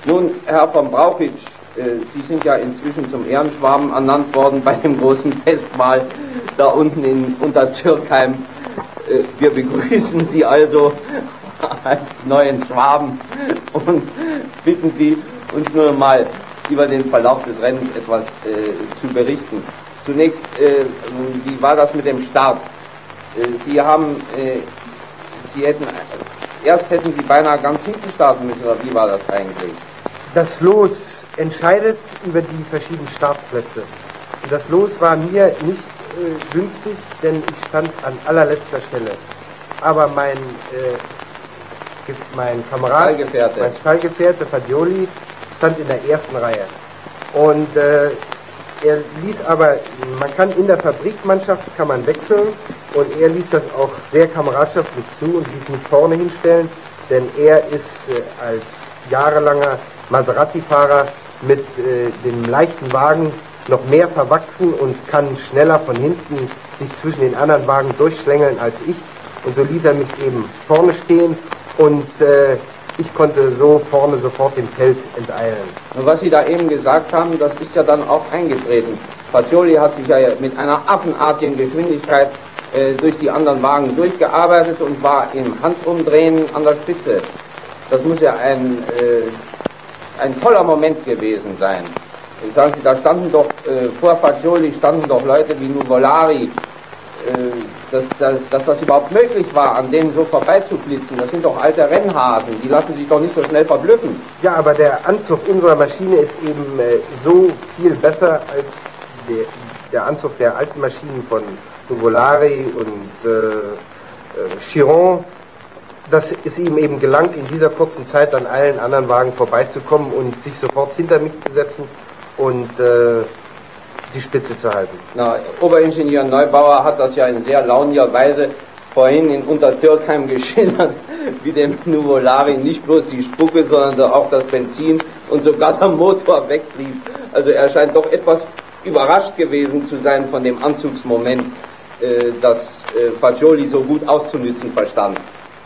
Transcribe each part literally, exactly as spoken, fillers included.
Nun, Herr von Brauchitsch, äh, Sie sind ja inzwischen zum Ehrenschwaben ernannt worden bei dem großen Festmahl da unten in Untertürkheim. Äh, wir begrüßen Sie also als neuen Schwaben und bitten Sie, uns nur mal über den Verlauf des Rennens etwas äh, zu berichten. Zunächst, äh, wie war das mit dem Start? Äh, Sie haben, äh, Sie hätten, erst hätten Sie beinahe ganz hinten starten müssen, oder wie war das eigentlich? Das Los entscheidet über die verschiedenen Startplätze. Das Los war mir nicht äh, günstig, denn ich stand an allerletzter Stelle. Aber mein, äh, mein Kamerad, Stallgefährte. mein Stallgefährte Fagioli stand in der ersten Reihe. Und äh, er ließ aber, man kann in der Fabrikmannschaft kann man wechseln, und er ließ das auch sehr kameradschaftlich zu und ließ mich vorne hinstellen, denn er ist äh, als jahrelanger Maserati-Fahrer mit äh, dem leichten Wagen noch mehr verwachsen und kann schneller von hinten sich zwischen den anderen Wagen durchschlängeln als ich. Und so ließ er mich eben vorne stehen, und äh, ich konnte so vorne sofort dem Feld enteilen. Und was Sie da eben gesagt haben, das ist ja dann auch eingetreten. Fagioli hat sich ja mit einer affenartigen Geschwindigkeit äh, durch die anderen Wagen durchgearbeitet und war im Handumdrehen an der Spitze. Das muss ja ein, äh, ein toller Moment gewesen sein. Sagen Sie, da standen doch, äh, vor Fagioli standen doch Leute wie Nuvolari, äh, dass, dass, dass das überhaupt möglich war, an denen so vorbeizuflitzen. Das sind doch alte Rennhasen, die lassen sich doch nicht so schnell verblüffen. Ja, aber der Anzug unserer Maschine ist eben äh, so viel besser als der, der Anzug der alten Maschinen von Nuvolari und äh, äh, Chiron, dass es ihm eben gelangt, in dieser kurzen Zeit an allen anderen Wagen vorbeizukommen und sich sofort hinter mich zu setzen und äh, die Spitze zu halten. Na, Oberingenieur Neubauer hat das ja in sehr launiger Weise vorhin in Untertürkheim geschildert, wie dem Nuvolari nicht bloß die Spucke, sondern auch das Benzin und sogar der Motor weglief. Also er scheint doch etwas überrascht gewesen zu sein von dem Anzugsmoment, äh, das äh, Fagioli so gut auszunützen verstand.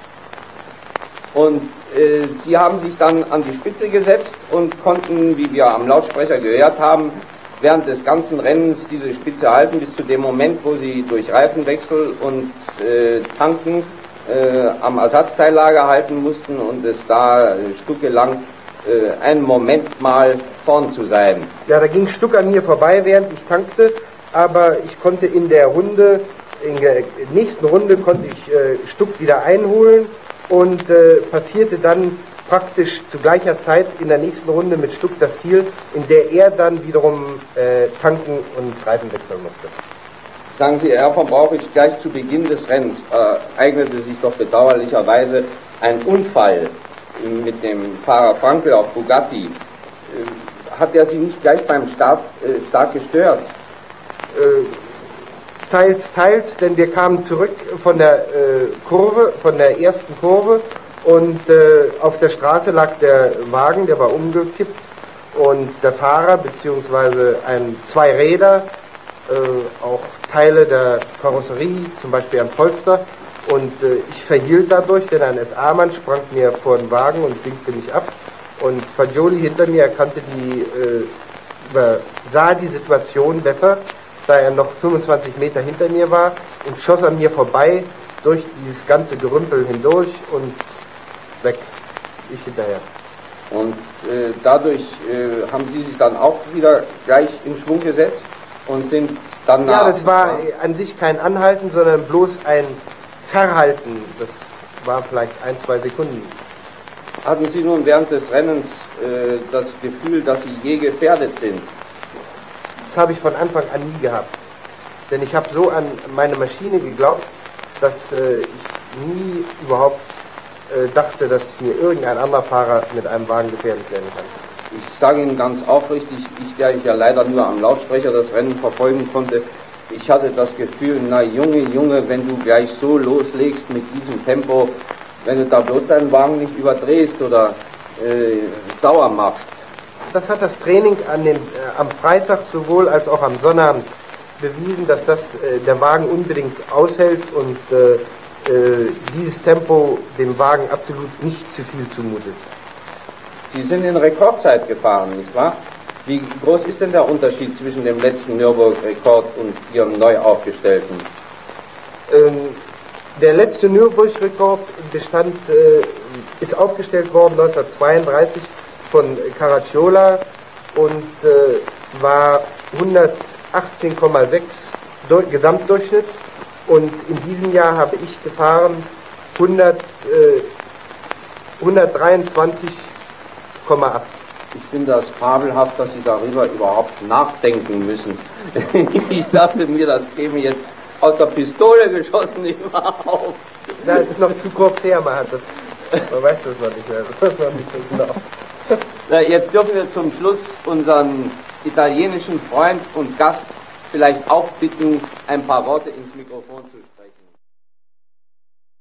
Und äh, sie haben sich dann an die Spitze gesetzt und konnten, wie wir am Lautsprecher gehört haben, während des ganzen Rennens diese Spitze halten, bis zu dem Moment, wo sie durch Reifenwechsel und äh, Tanken äh, am Ersatzteillager halten mussten und es da äh, stückelang äh, einen Moment mal vorn zu sein. Ja, da ging Stuck an mir vorbei, während ich tankte, aber ich konnte in der Runde, in der nächsten Runde konnte ich äh, Stuck wieder einholen und äh, passierte dann praktisch zu gleicher Zeit in der nächsten Runde mit Stuck das Ziel, in der er dann wiederum äh, tanken und Reifen wechseln musste. Sagen Sie, Herr von Brauchitsch, gleich zu Beginn des Rennens äh, eignete sich doch bedauerlicherweise ein Unfall mit dem Fahrer Frankel auf Bugatti. Äh, hat er Sie nicht gleich beim Start äh, stark gestört? Äh, teils, teils, denn wir kamen zurück von der äh, Kurve, von der ersten Kurve, und äh, auf der Straße lag der Wagen, der war umgekippt, und der Fahrer bzw. ein, zwei Räder, äh, auch Teile der Karosserie, zum Beispiel ein Polster, und äh, ich verhielt dadurch, denn ein S A-Mann sprang mir vor den Wagen und winkte mich ab, und Fagioli hinter mir erkannte die, äh, übersah die Situation besser, da er noch fünfundzwanzig Meter hinter mir war, und schoss an mir vorbei durch dieses ganze Gerümpel hindurch und weg, ich hinterher. Und äh, dadurch äh, haben Sie sich dann auch wieder gleich in Schwung gesetzt und sind dann nach... Ja, das war an sich kein Anhalten, sondern bloß ein Verhalten. Das war vielleicht ein, zwei Sekunden. Hatten Sie nun während des Rennens äh, das Gefühl, dass Sie je gefährdet sind? Das habe ich von Anfang an nie gehabt. Denn ich habe so an meine Maschine geglaubt, dass äh, ich nie überhaupt äh, dachte, dass mir irgendein anderer Fahrer mit einem Wagen gefährlich werden kann. Ich sage Ihnen ganz aufrichtig, ich, der ich ja leider nur am Lautsprecher das Rennen verfolgen konnte, ich hatte das Gefühl, na Junge, Junge, wenn du gleich so loslegst mit diesem Tempo, wenn du da bloß deinen Wagen nicht überdrehst oder äh, sauer machst. Das hat das Training an den, äh, am Freitag sowohl als auch am Sonnabend bewiesen, dass das äh, der Wagen unbedingt aushält und äh, äh, dieses Tempo dem Wagen absolut nicht zu viel zumutet. Sie sind in Rekordzeit gefahren, nicht wahr? Wie groß ist denn der Unterschied zwischen dem letzten Nürburgring-Rekord und Ihrem neu aufgestellten? Ähm, der letzte Nürburgring-Rekord bestand, äh, ist aufgestellt worden neunzehnhundertzweiunddreißig von Caracciola und äh, war hundertachtzehn Komma sechs Gesamtdurchschnitt, und in diesem Jahr habe ich gefahren hundert, äh, hundertdreiundzwanzig Komma acht. Ich finde das fabelhaft, dass Sie darüber überhaupt nachdenken müssen. Ich dachte mir, das käme jetzt aus der Pistole geschossen, überhaupt. Na, es ist noch zu kurz her, man hat das, man weiß das noch nicht mehr, das weiß man nicht so genau. Na, jetzt dürfen wir zum Schluss unseren italienischen Freund und Gast vielleicht auch bitten, ein paar Worte ins Mikrofon zu sprechen.